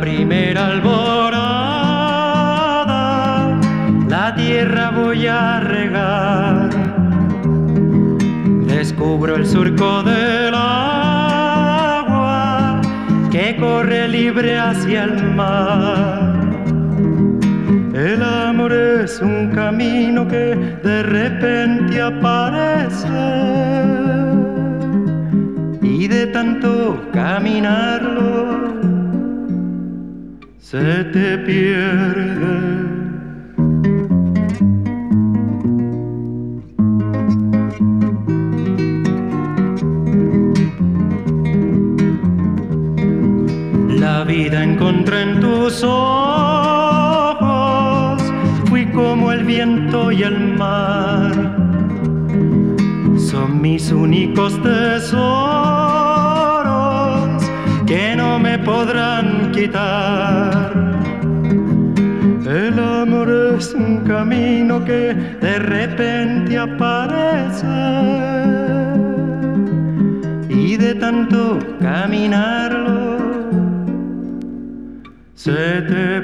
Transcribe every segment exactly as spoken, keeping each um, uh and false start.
primera alborada, la tierra voy a regar. Descubro el surco del agua que corre libre hacia el mar. El amor es un camino que de repente aparece y de tanto caminarlo se te pierde. La vida encontré en tus ojos, fui como el viento y el mar. Son mis únicos tesoros que no me podrán quitar. El amor es un camino que de repente aparece y de tanto caminarlo se te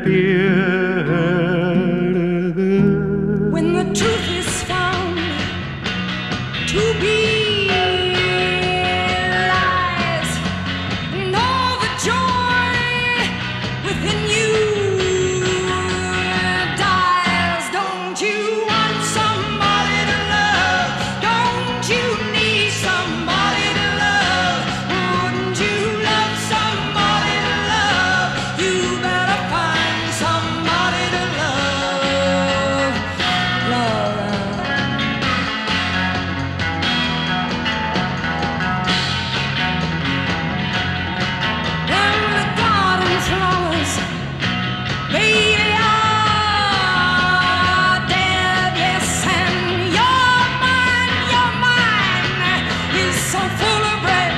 pierde. When the truth is found to be lies, and all the joy within you dies. Don't you want somebody to love? Don't you need somebody to love? Wouldn't you love somebody to love? You better find somebody to love. Love. And the garden flowers, baby, are dead, yes, and your mind, your mind is so full of bread.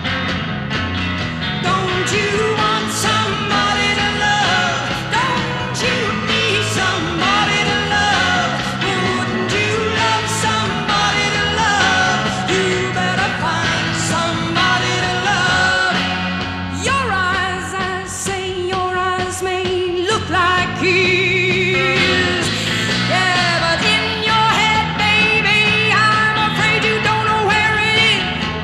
Don't you want somebody to love? Don't you need somebody to love? Wouldn't you love somebody to love? You better find somebody to love. Your eyes, I say, your eyes may look like his. Yeah, but in your head, baby, I'm afraid you don't know where it is.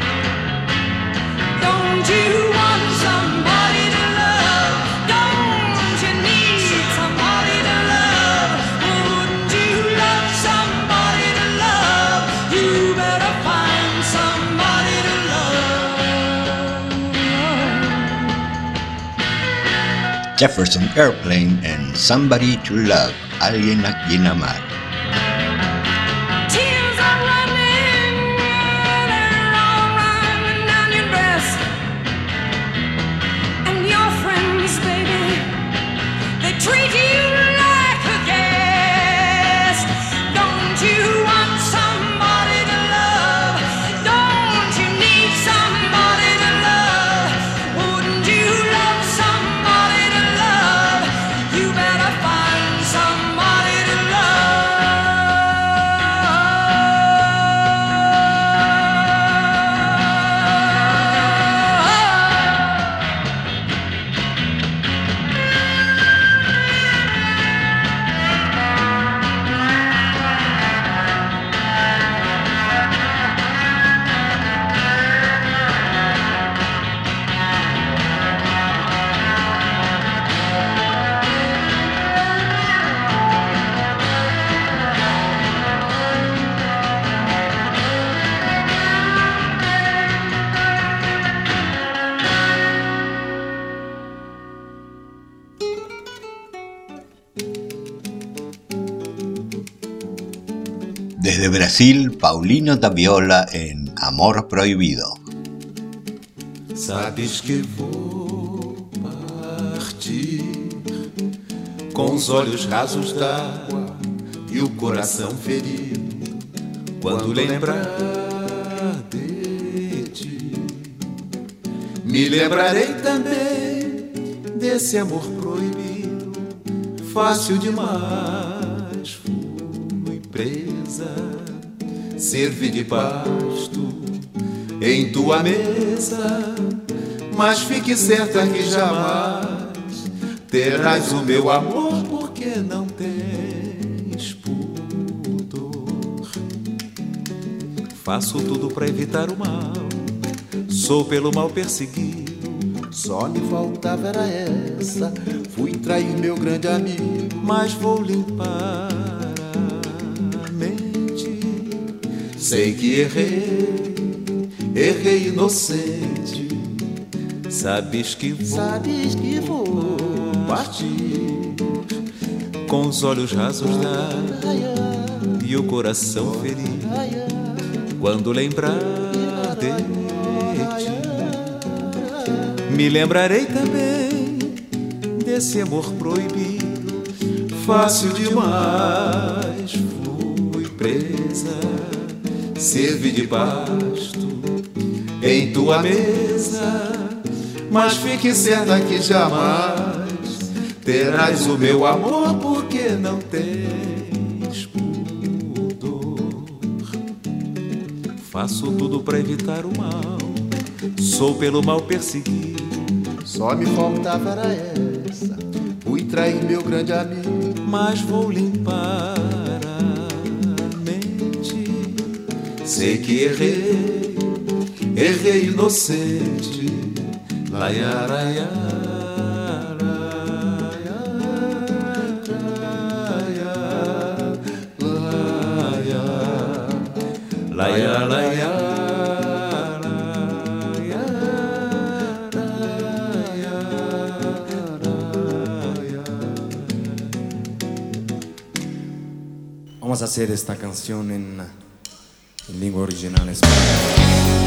Don't you want somebody to love? Don't you need somebody to love? Wouldn't you love somebody to love? You better find somebody to love. Jefferson Airplane and Somebody to Love, Alguien a quien amar. Tears are running, they're all running down your dress. And your friends, baby, they treat you like a guest. Don't you want somebody to love? Don't you need somebody to love? Wouldn't you love somebody to love? You better find somebody to Desde Brasil, Paulinho da Viola en Amor Proibido. Sabes que vou partir com os olhos rasos d'água e o coração ferido quando lembrar de ti. Me lembrarei também desse amor proibido, fácil demais, fui presa, servi de pasto em tua mesa, mas fique certa que jamais terás o meu amor porque não tens pudor. Faço tudo pra evitar o mal, sou pelo mal perseguido. Só me faltava era essa, fui trair meu grande amigo. Mas vou limpar a mente, sei que errei, errei inocente. Sabes que vou, sabes que vou partir com os olhos rasos da e o coração ferido quando lembrar de ti. Me lembrarei também desse amor proibido, fácil demais. Fui presa, servi de pasto em tua mesa, mas fique certa que jamais terás o meu amor porque não tens pudor. Faço tudo pra evitar o mal, sou pelo mal perseguido. Só me faltava era essa, fui trair meu grande amigo. Mas vou limpar a mente, sei que errei, errei inocente. Laiaraiá, laia, laia, Vamos a hacer esta canción en, en lengua original española.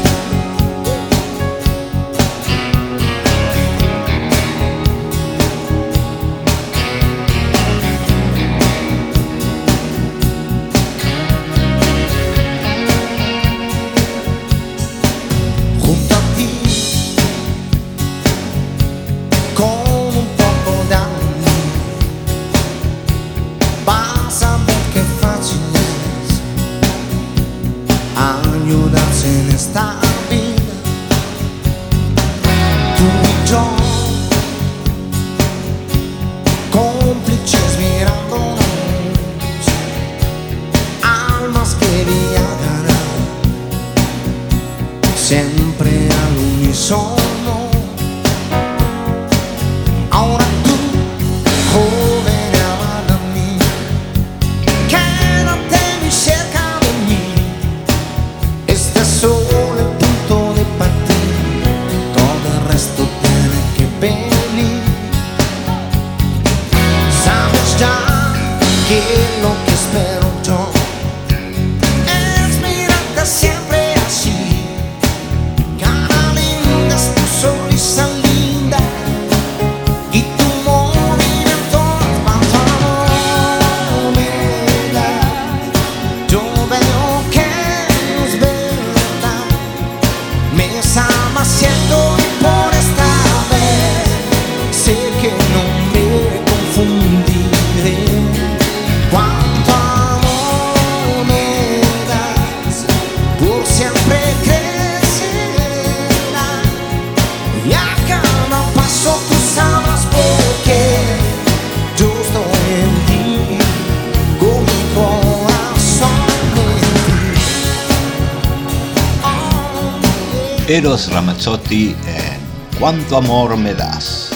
Eros Ramazzotti en Cuánto amor me das.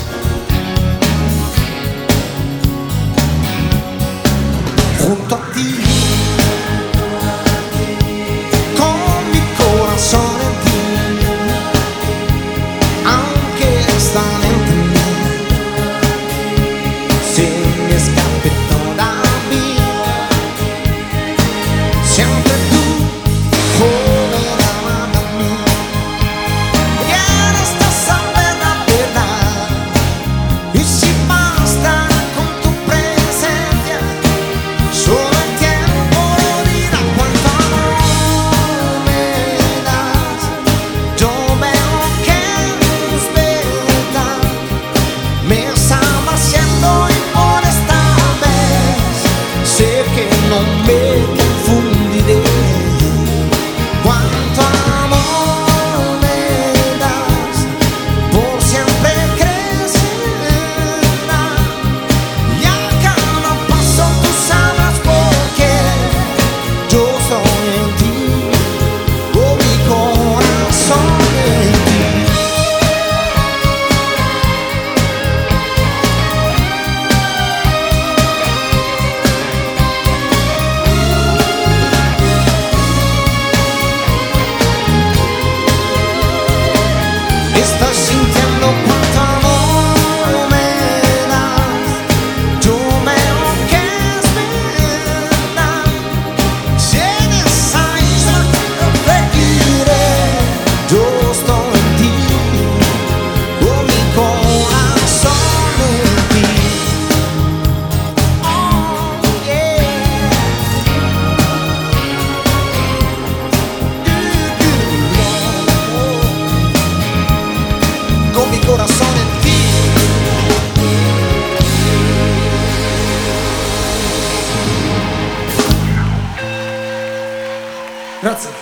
Junto a ti, con mi corazón en ti, aunque está lento en mí, se me escape toda vida, siempre tú, joven amada mía. Quieres saber la verdad. Estás sintiendo cuánto amor me das. Tú me lo quieres verdad. Si en esa isla te iré, yo estoy en ti, con mi corazón en ti. Oh yeah. Con mi corazón en ti. Grazie.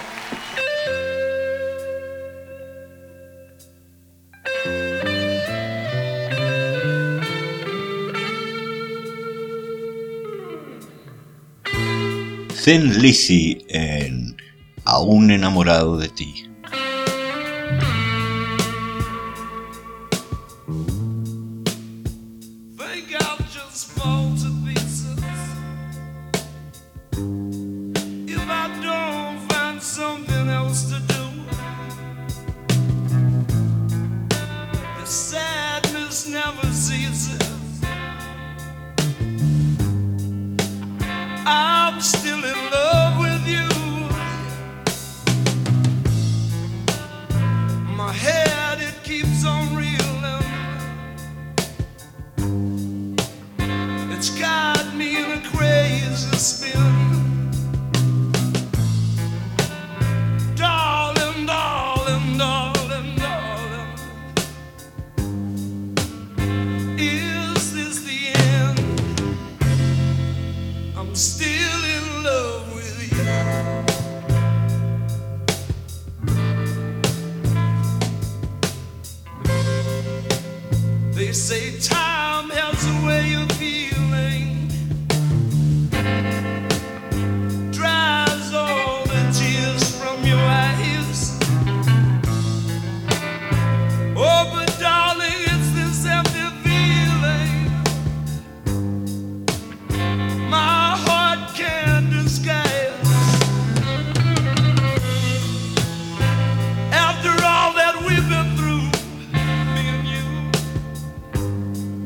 Thin Lizzy en Aún enamorado de ti. Think I'll just fall to pieces if I don't find something else to do. The sadness never ceases. I'm still in love with you. My head, it keeps on reeling. It's got me in a crazy spin. Darling, darling, darling, darling, is this the end? I'm still in love with you. They say time has a way of healing, dries all the tears from your eyes. Oh, but darling, it's this empty feeling my heart can't disguise. After all that we've been through, me and you,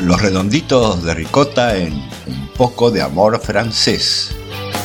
Los Redonditos de Ricota en Un poco de amor francés.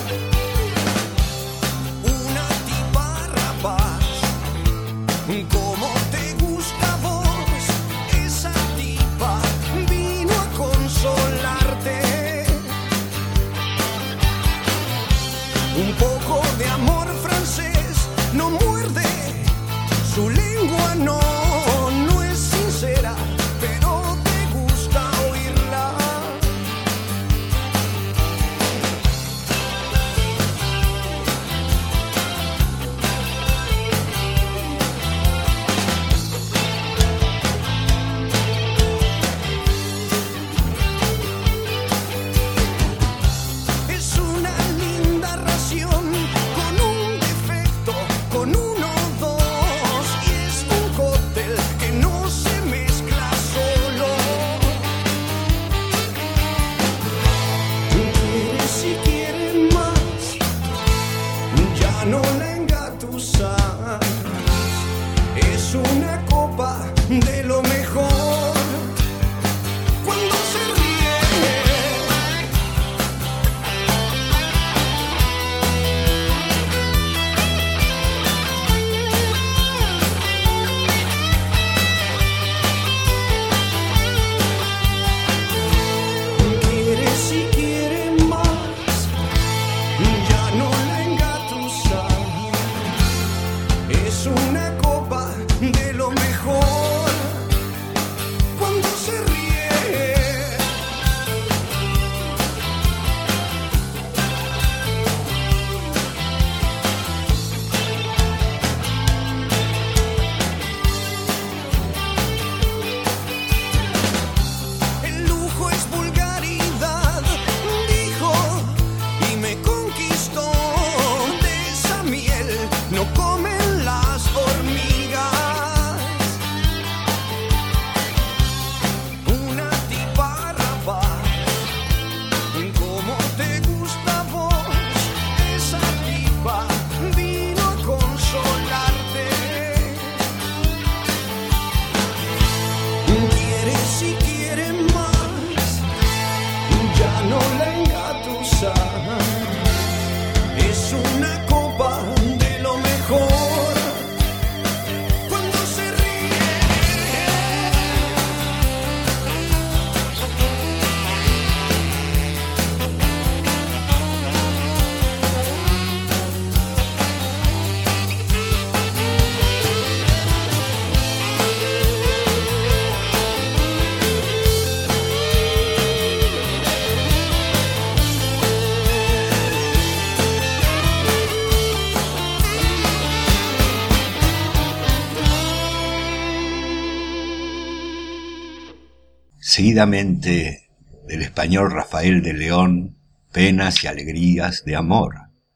Seguidamente, del español Rafael de León, Penas y alegrías de amor,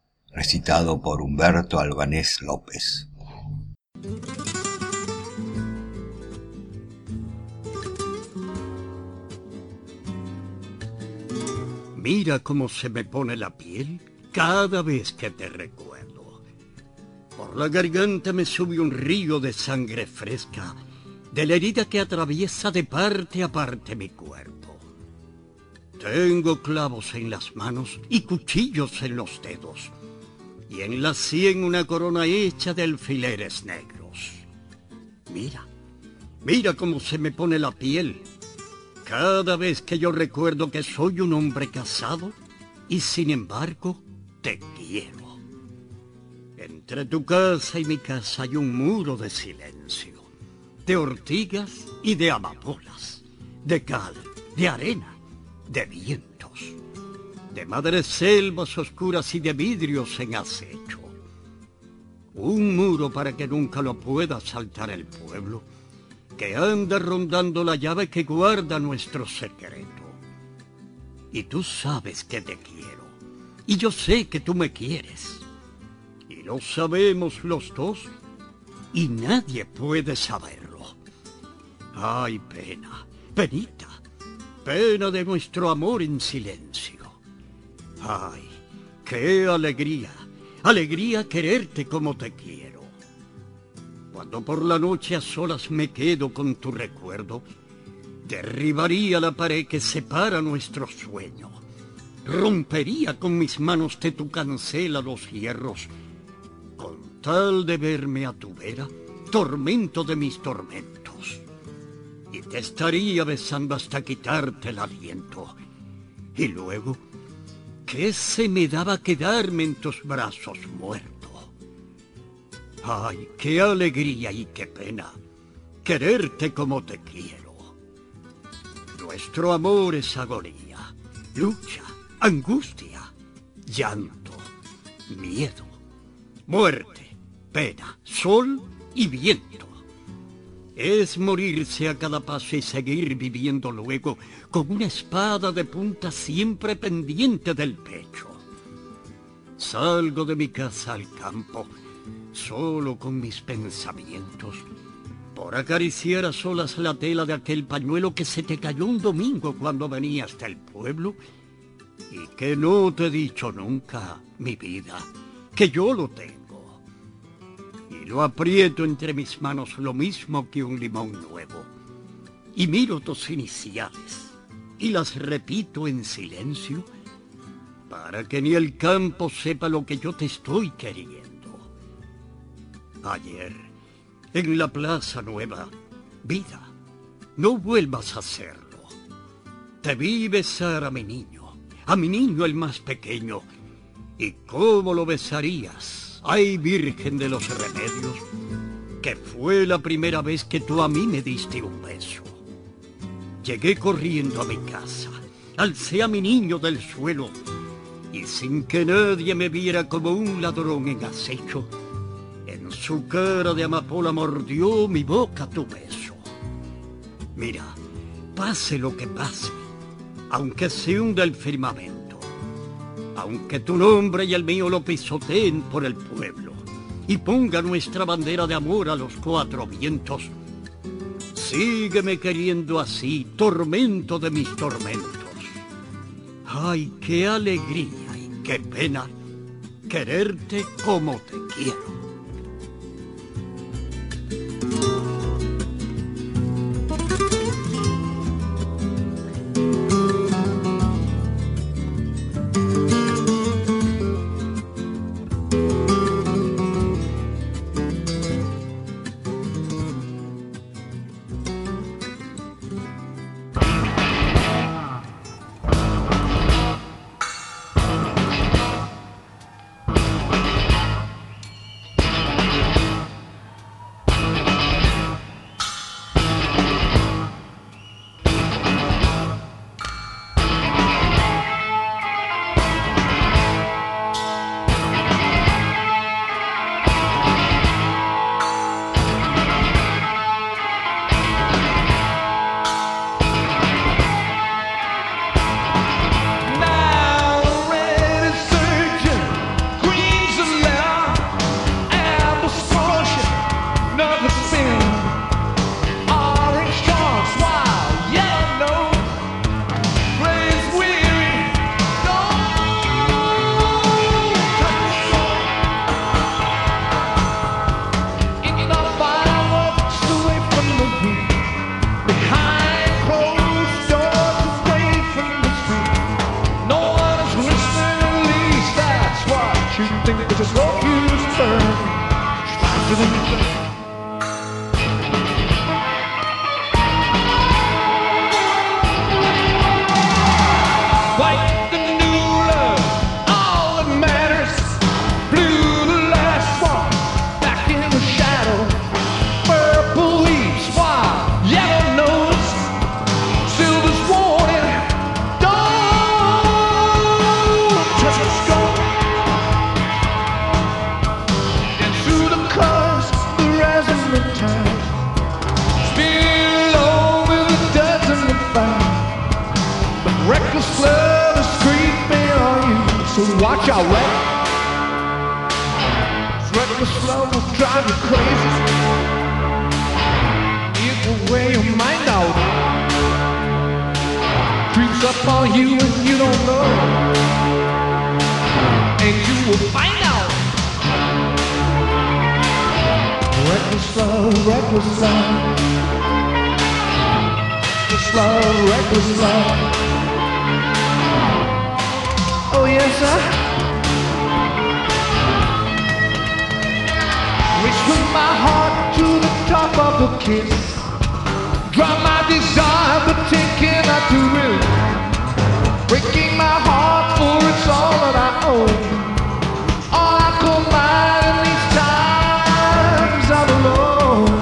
recitado por Humberto Albanés López. Mira cómo se me pone la piel cada vez que te recuerdo. Por la garganta me sube un río de sangre fresca, de la herida que atraviesa de parte a parte mi cuerpo. Tengo clavos en las manos y cuchillos en los dedos, y en la sien una corona hecha de alfileres negros. Mira, mira cómo se me pone la piel cada vez que yo recuerdo que soy un hombre casado y sin embargo te quiero. Entre tu casa y mi casa hay un muro de silencio, de ortigas y de amapolas, de cal, de arena, de vientos, de madreselvas oscuras y de vidrios en acecho. Un muro para que nunca lo pueda saltar el pueblo, que anda rondando la llave que guarda nuestro secreto. Y tú sabes que te quiero, y yo sé que tú me quieres, y lo sabemos los dos, y nadie puede saberlo. Ay, pena, penita, pena de nuestro amor en silencio. Ay, qué alegría, alegría quererte como te quiero. Cuando por la noche a solas me quedo con tu recuerdo, Derribaría la pared que separa nuestro sueño. Rompería con mis manos de tu cancela los hierros, con tal de verme a tu vera, tormento de mis tormentos. Y te estaría besando hasta quitarte el aliento. Y luego, ¿qué se me daba quedarme en tus brazos muerto? Ay, qué alegría y qué pena quererte como te quiero. Nuestro amor es agonía, lucha, angustia, llanto, miedo, muerte, pena, sol y viento. Es morirse a cada paso y seguir viviendo luego con una espada de punta siempre pendiente del pecho. Salgo de mi casa al campo, solo con mis pensamientos, por acariciar a solas la tela de aquel pañuelo que se te cayó un domingo cuando venías del pueblo y que no te he dicho nunca, mi vida, que yo lo tengo. Y lo aprieto entre mis manos lo mismo que un limón nuevo. Y miro tus iniciales y las repito en silencio para que ni el campo sepa lo que yo te estoy queriendo. Ayer, en la Plaza Nueva, vida, no vuelvas a hacerlo. Te vi besar a mi niño, a mi niño el más pequeño. ¿Y cómo lo besarías? ¡Ay, Virgen de los Remedios! Que fue la primera vez que tú a mí me diste un beso. Llegué corriendo a mi casa, alcé a mi niño del suelo y sin que nadie me viera como un ladrón en acecho, en su cara de amapola mordió mi boca tu beso. Mira, pase lo que pase, aunque se hunda el firmamento, aunque tu nombre y el mío lo pisoteen por el pueblo y ponga nuestra bandera de amor a los cuatro vientos, sígueme queriendo así, tormento de mis tormentos. Ay, qué alegría y qué pena quererte como te quiero. Watch out, right? This reckless love will drive you crazy. It will wear your mind out. Creeps up on you and you don't know. And you will find out. Reckless love, reckless love. This love, reckless love. Oh yes, sir. Reach with my heart to the top of the kiss. Drop my desire, but taking out to risk. Breaking my heart, for it's all that I own. All I call mine in these times I'm alone.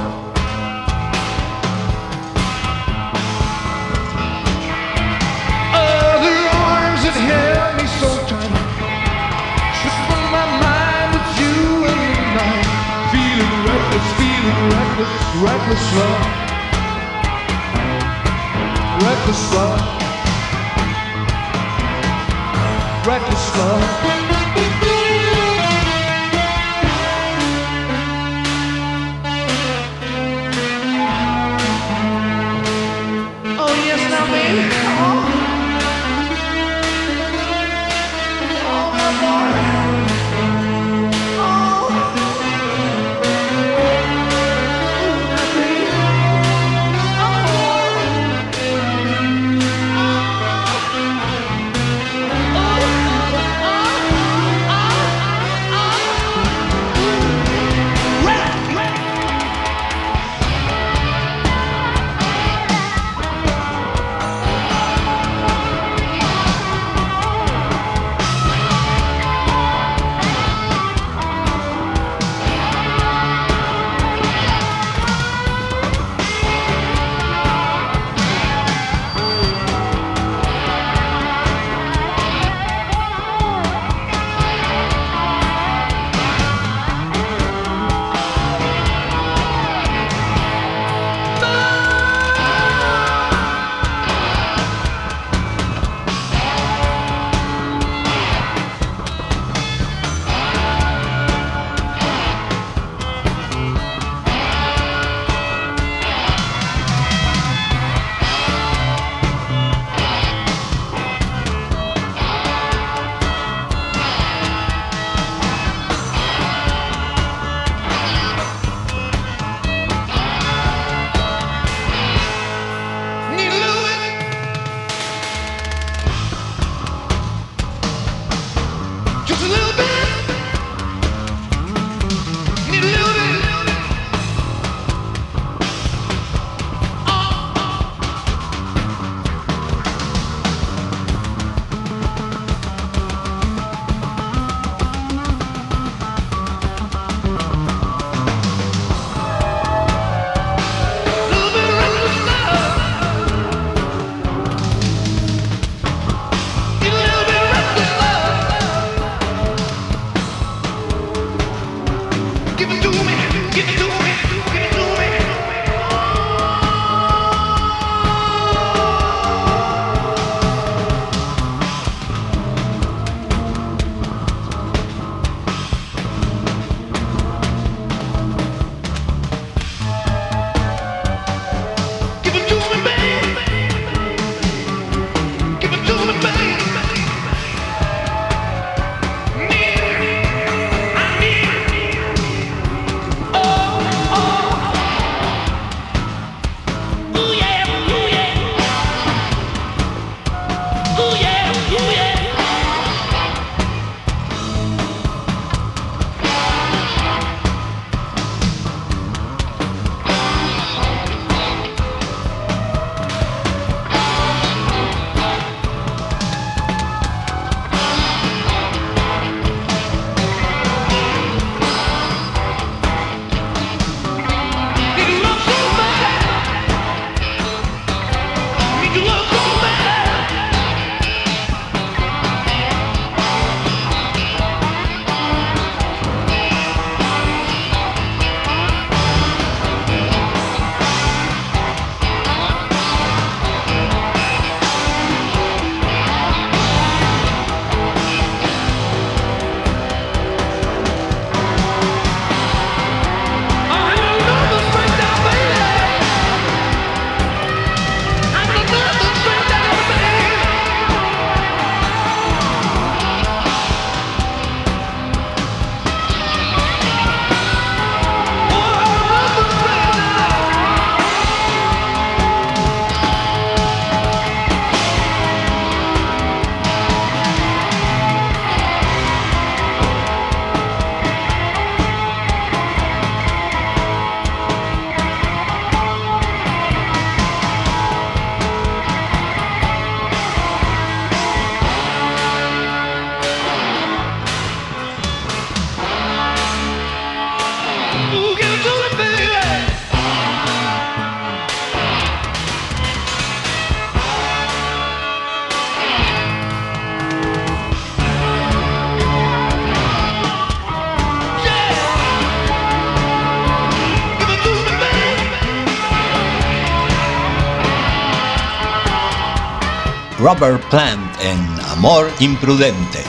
Other arms that held me so tight, tripping my mind with you in the night. Feeling reckless, feeling reckless, reckless love. Reckless love. Reckless love. Oh yes, now baby. Oh, oh my boy. Oh, now baby. Oh. Robert Plant en Amor Imprudente.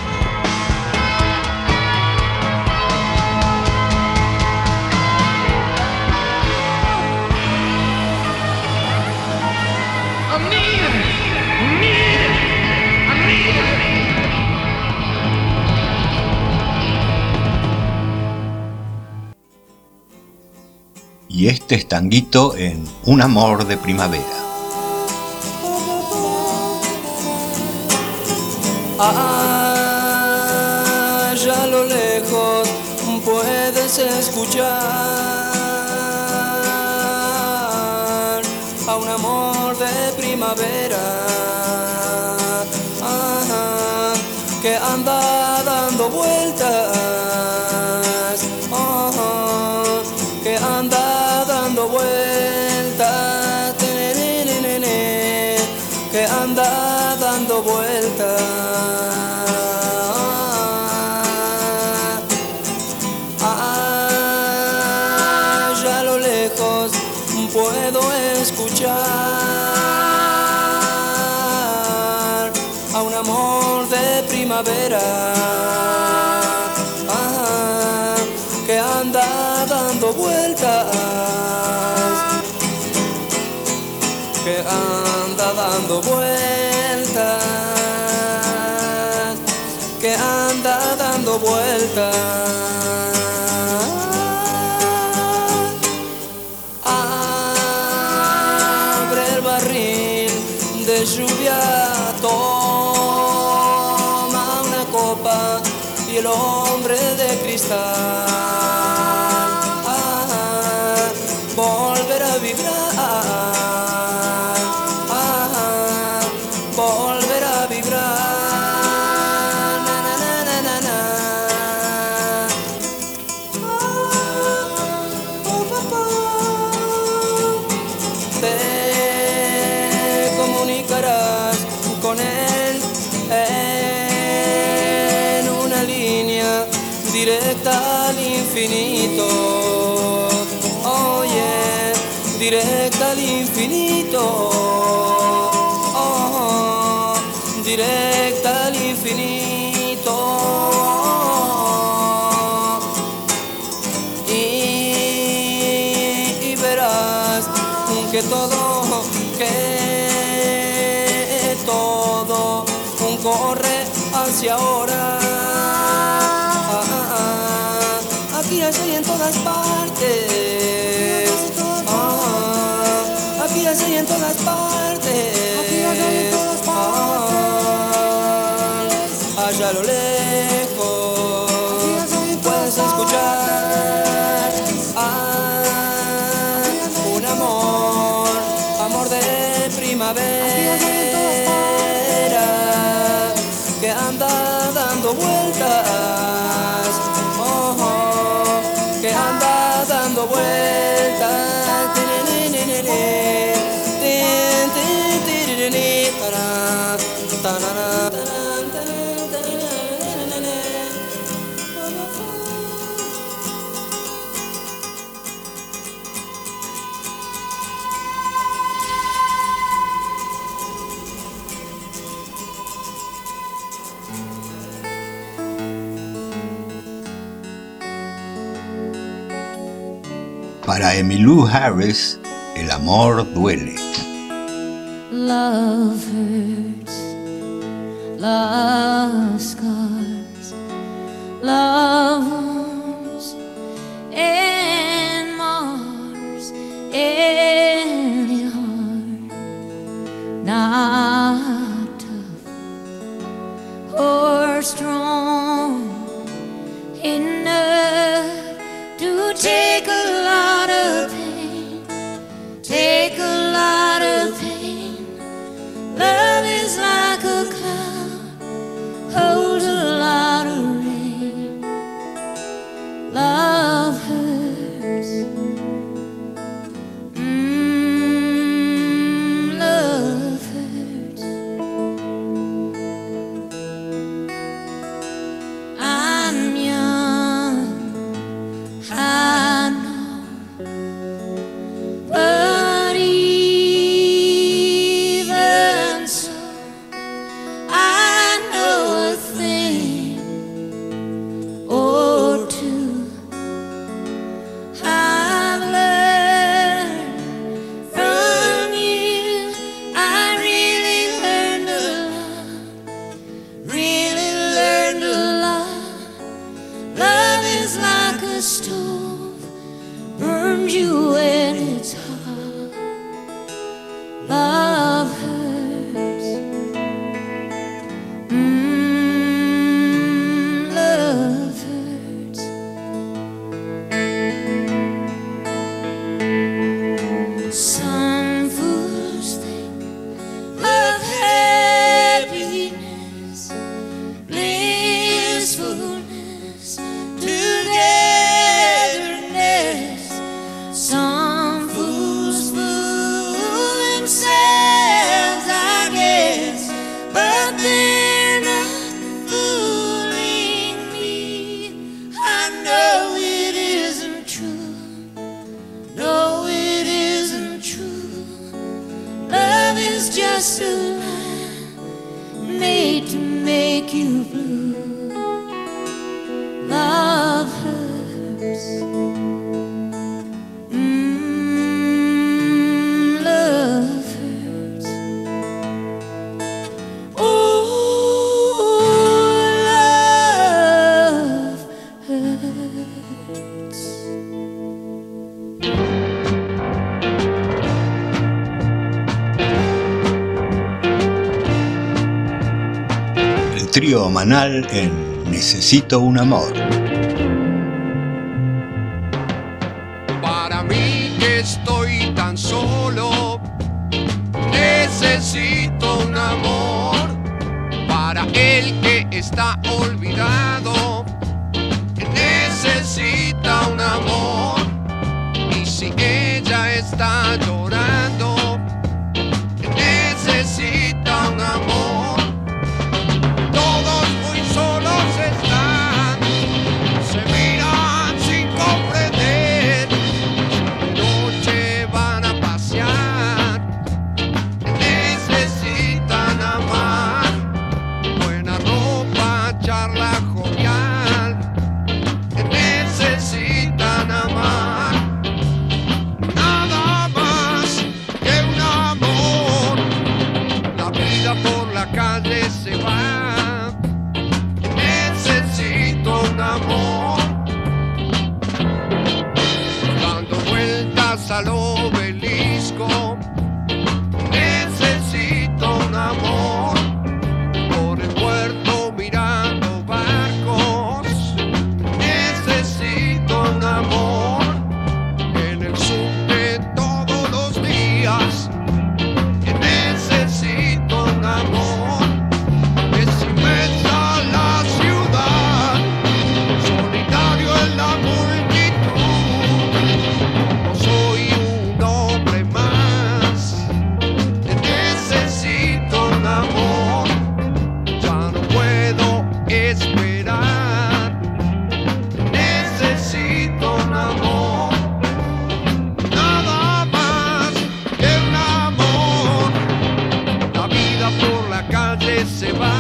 Y este es Tanguito en Un amor de primavera. Allá a lo lejos puedes escuchar a un amor de primavera, ajá, que anda dando vueltas, ajá, que anda dando vueltas, que anda dando vueltas. Allá a lo lejos puedo escuchar a un amor de primavera, ajá, que anda dando vueltas, que anda dando vueltas, que anda dando vueltas. Abre el barril de lluvia, toma una copa y el hombre de cristal, ah, volver a vibrar, ah, volver a vibrar. Na, na, na, na, na, na. Te comunicarás con él en una línea directa al infinito, oye, directa al infinito, oh, directa al infinito. Y, y verás que todo, que todo corre hacia ahora, ah, ah, ah. Aquí, allá y en todas partes, ah, aquí, allá y en todas partes, ah, allá a lo lejos puedes escuchar ah, un amor, amor de primavera, que anda dando vueltas, oh, oh, que anda dando vueltas. Para Emmylou Harris, el amor duele. Love hurts, love scars, love wounds and mars any heart not tough or strong enough to take a lot of pain, take a lot of pain. Love is like a cloud, holds a lot of rain. warms you when it's hot. Love hurts. Mm, love hurts. Some fools think of happiness, blissfulness, togetherness. Some fools fool themselves, I guess, but they're not fooling me. I know it isn't true. No, it isn't true. Love is just a lie made to make you blue. Love hurts. Mm, love hurts. Oh, love hurts. El trío Manal en Necesito un amor. Para mí que estoy tan solo, necesito un amor. Para el que está olvidado, que necesita un amor. Y si ella está llorando, que necesita un amor. Todos muy solos están, se miran sin comprender. De noche van a pasear, necesitan amar. Buena ropa, charla jovial, necesitan amar. Nada más que un amor. La vida por la calle se va. Necesito un amor. Dando vueltas al obelisco. Necesito un amor. Por el puerto mirando barcos. Necesito un amor. En el subte todos los días. Que necesito un amor. Es inmensa la ciudad, solitario en la multitud. No soy un hombre más, necesito un amor. Ya no puedo esperar, necesito un amor. Nada más que un amor. La vida por la calle se va.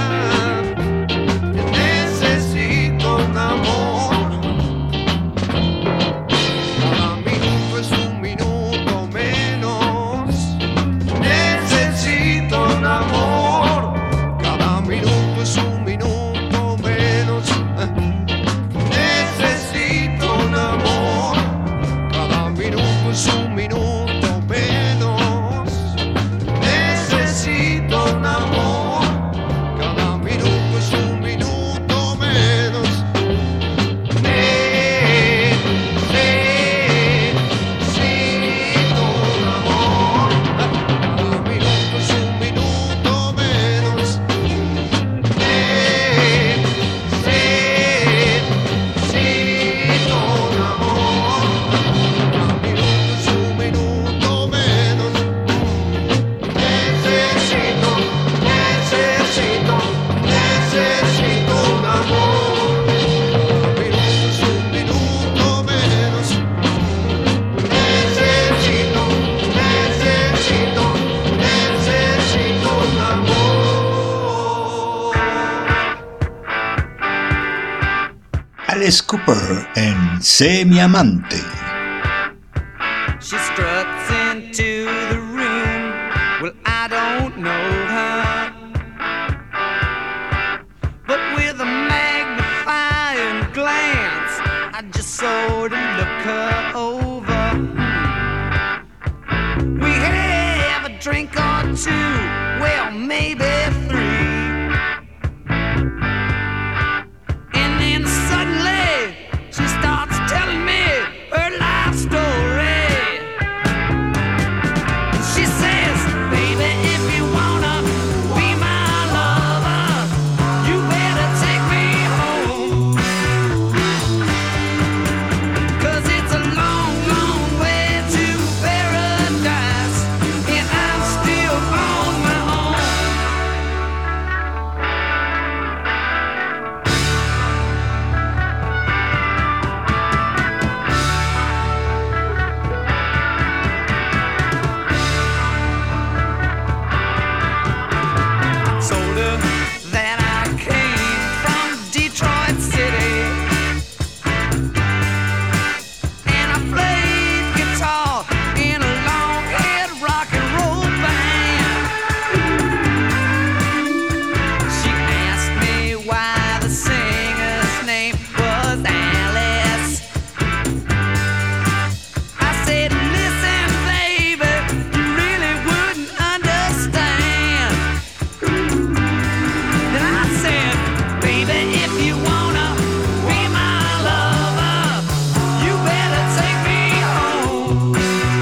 Necesito un amor. Cada minuto es un minuto menos. Necesito un amor. Cada minuto es un minuto menos. Necesito un amor. Cada minuto es un minuto menos. Necesito un amor. Cada minuto es un minuto menos. Necesito un amor. Cada minuto es un minuto menos. Necesito un amor. Cada minuto es un minuto menos. Necesito, necesito, necesito un amor. Cada minuto es un minuto menos. Necesito, necesito, necesito un amor. Alice Cooper en Sé mi amante. She struts into the room. Well, I don't know her, but with a magnifying glance, I just sort of look her over. maybe three. And then suddenly she starts telling me her life story. She says, baby, if you wanna be my lover, you better take me home. 'Cause it's a long, long way to paradise, and I'm still on my own. Told her that I came from Detroit City, and I played guitar in a long-head rock and roll band. She asked me why the singer's name was Alice. I said, listen, baby, you really wouldn't understand. Then I said, baby, if you wanna be my lover, you better take me home.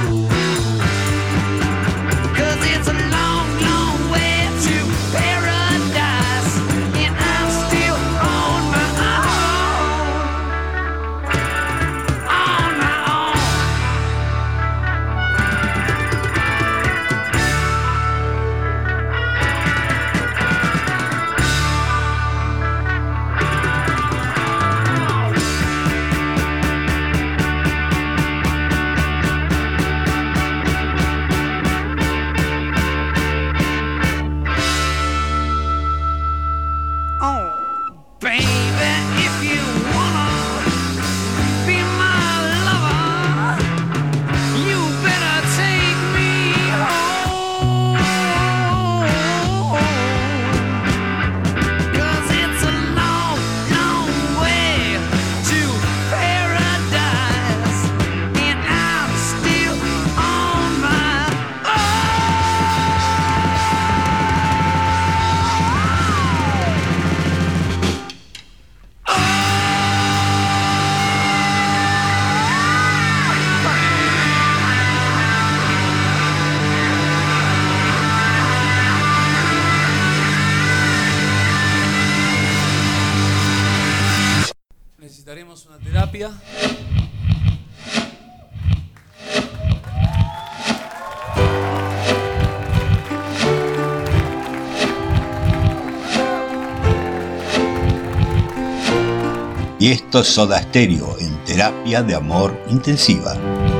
'Cause it's a long, long way to paradise, and I'm still on my own. On my own. Oh, baby, if you wanna be my lover, you better take me home. 'Cause it's a long, long way to paradise, and I'm still on my Necesitaremos una terapia. Y esto es Soda Stereo en terapia de amor intensiva.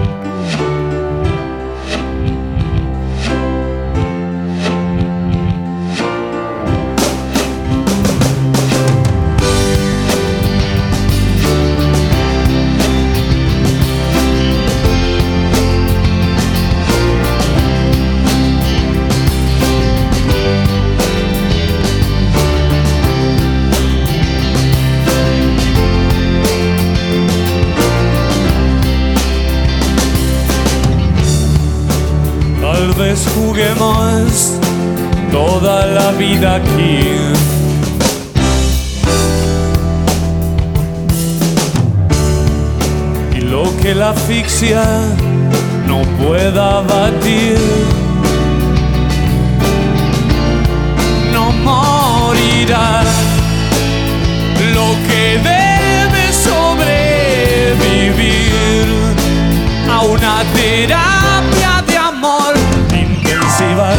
Tal vez juguemos toda la vida aquí. Y lo que la asfixia no pueda batir, no morirá. Lo que debe sobrevivir a una terapia de amor intensiva.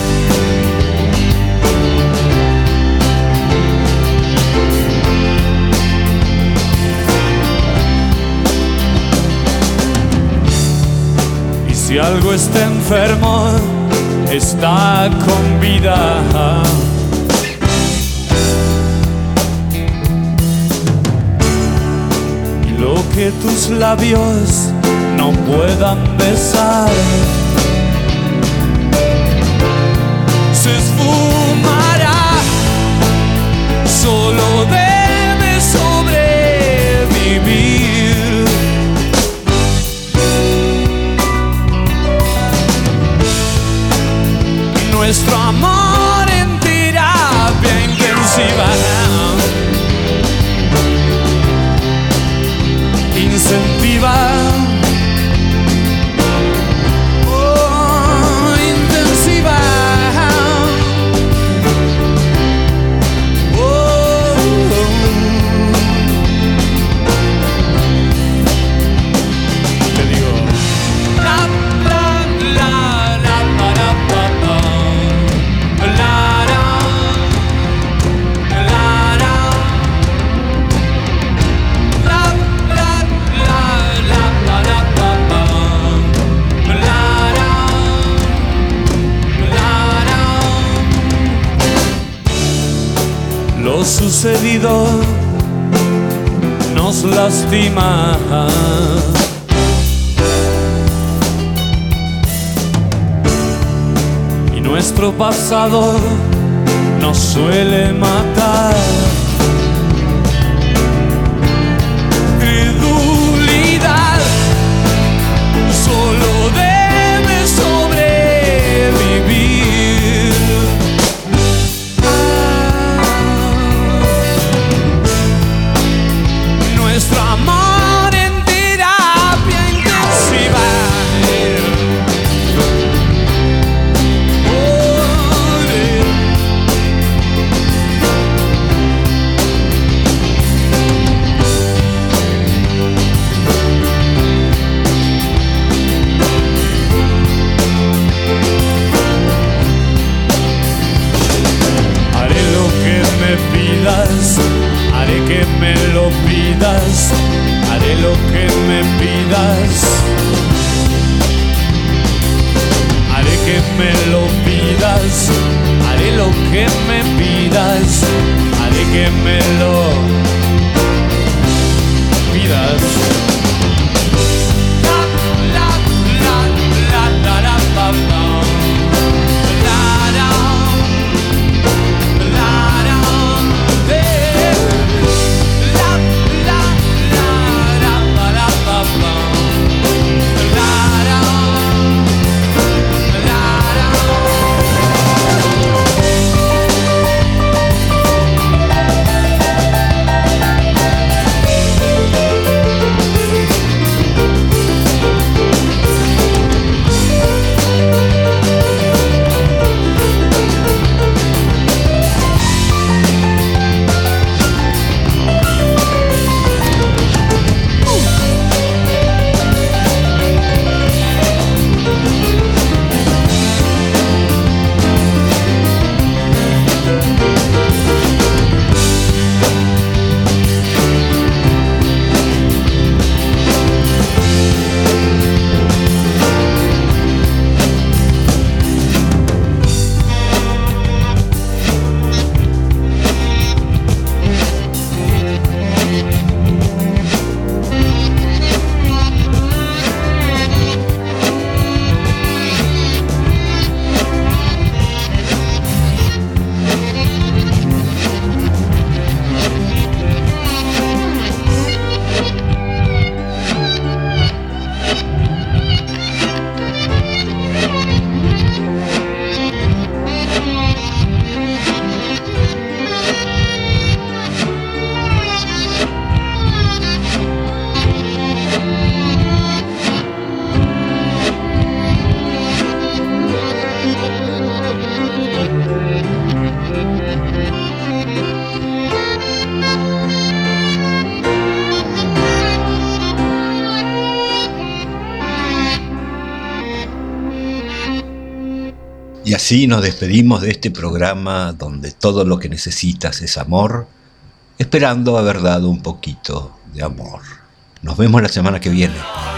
Y si algo está enfermo, está con vida. Y lo que tus labios no puedan besar se esfumará. Solo debe sobrevivir. Nuestro amor en sucedido nos lastima. Y nuestro pasado nos suele matar. Credulidad solo debe sobrevivir. Nuestro amor en terapia intensiva. Haré que me lo pidas, haré lo que me pidas, haré que me lo pidas, haré lo que me pidas, haré que me lo pidas. La, la, la, la, la, la, la, la. Y así nos despedimos de este programa donde todo lo que necesitas es amor, esperando haber dado un poquito de amor. Nos vemos la semana que viene.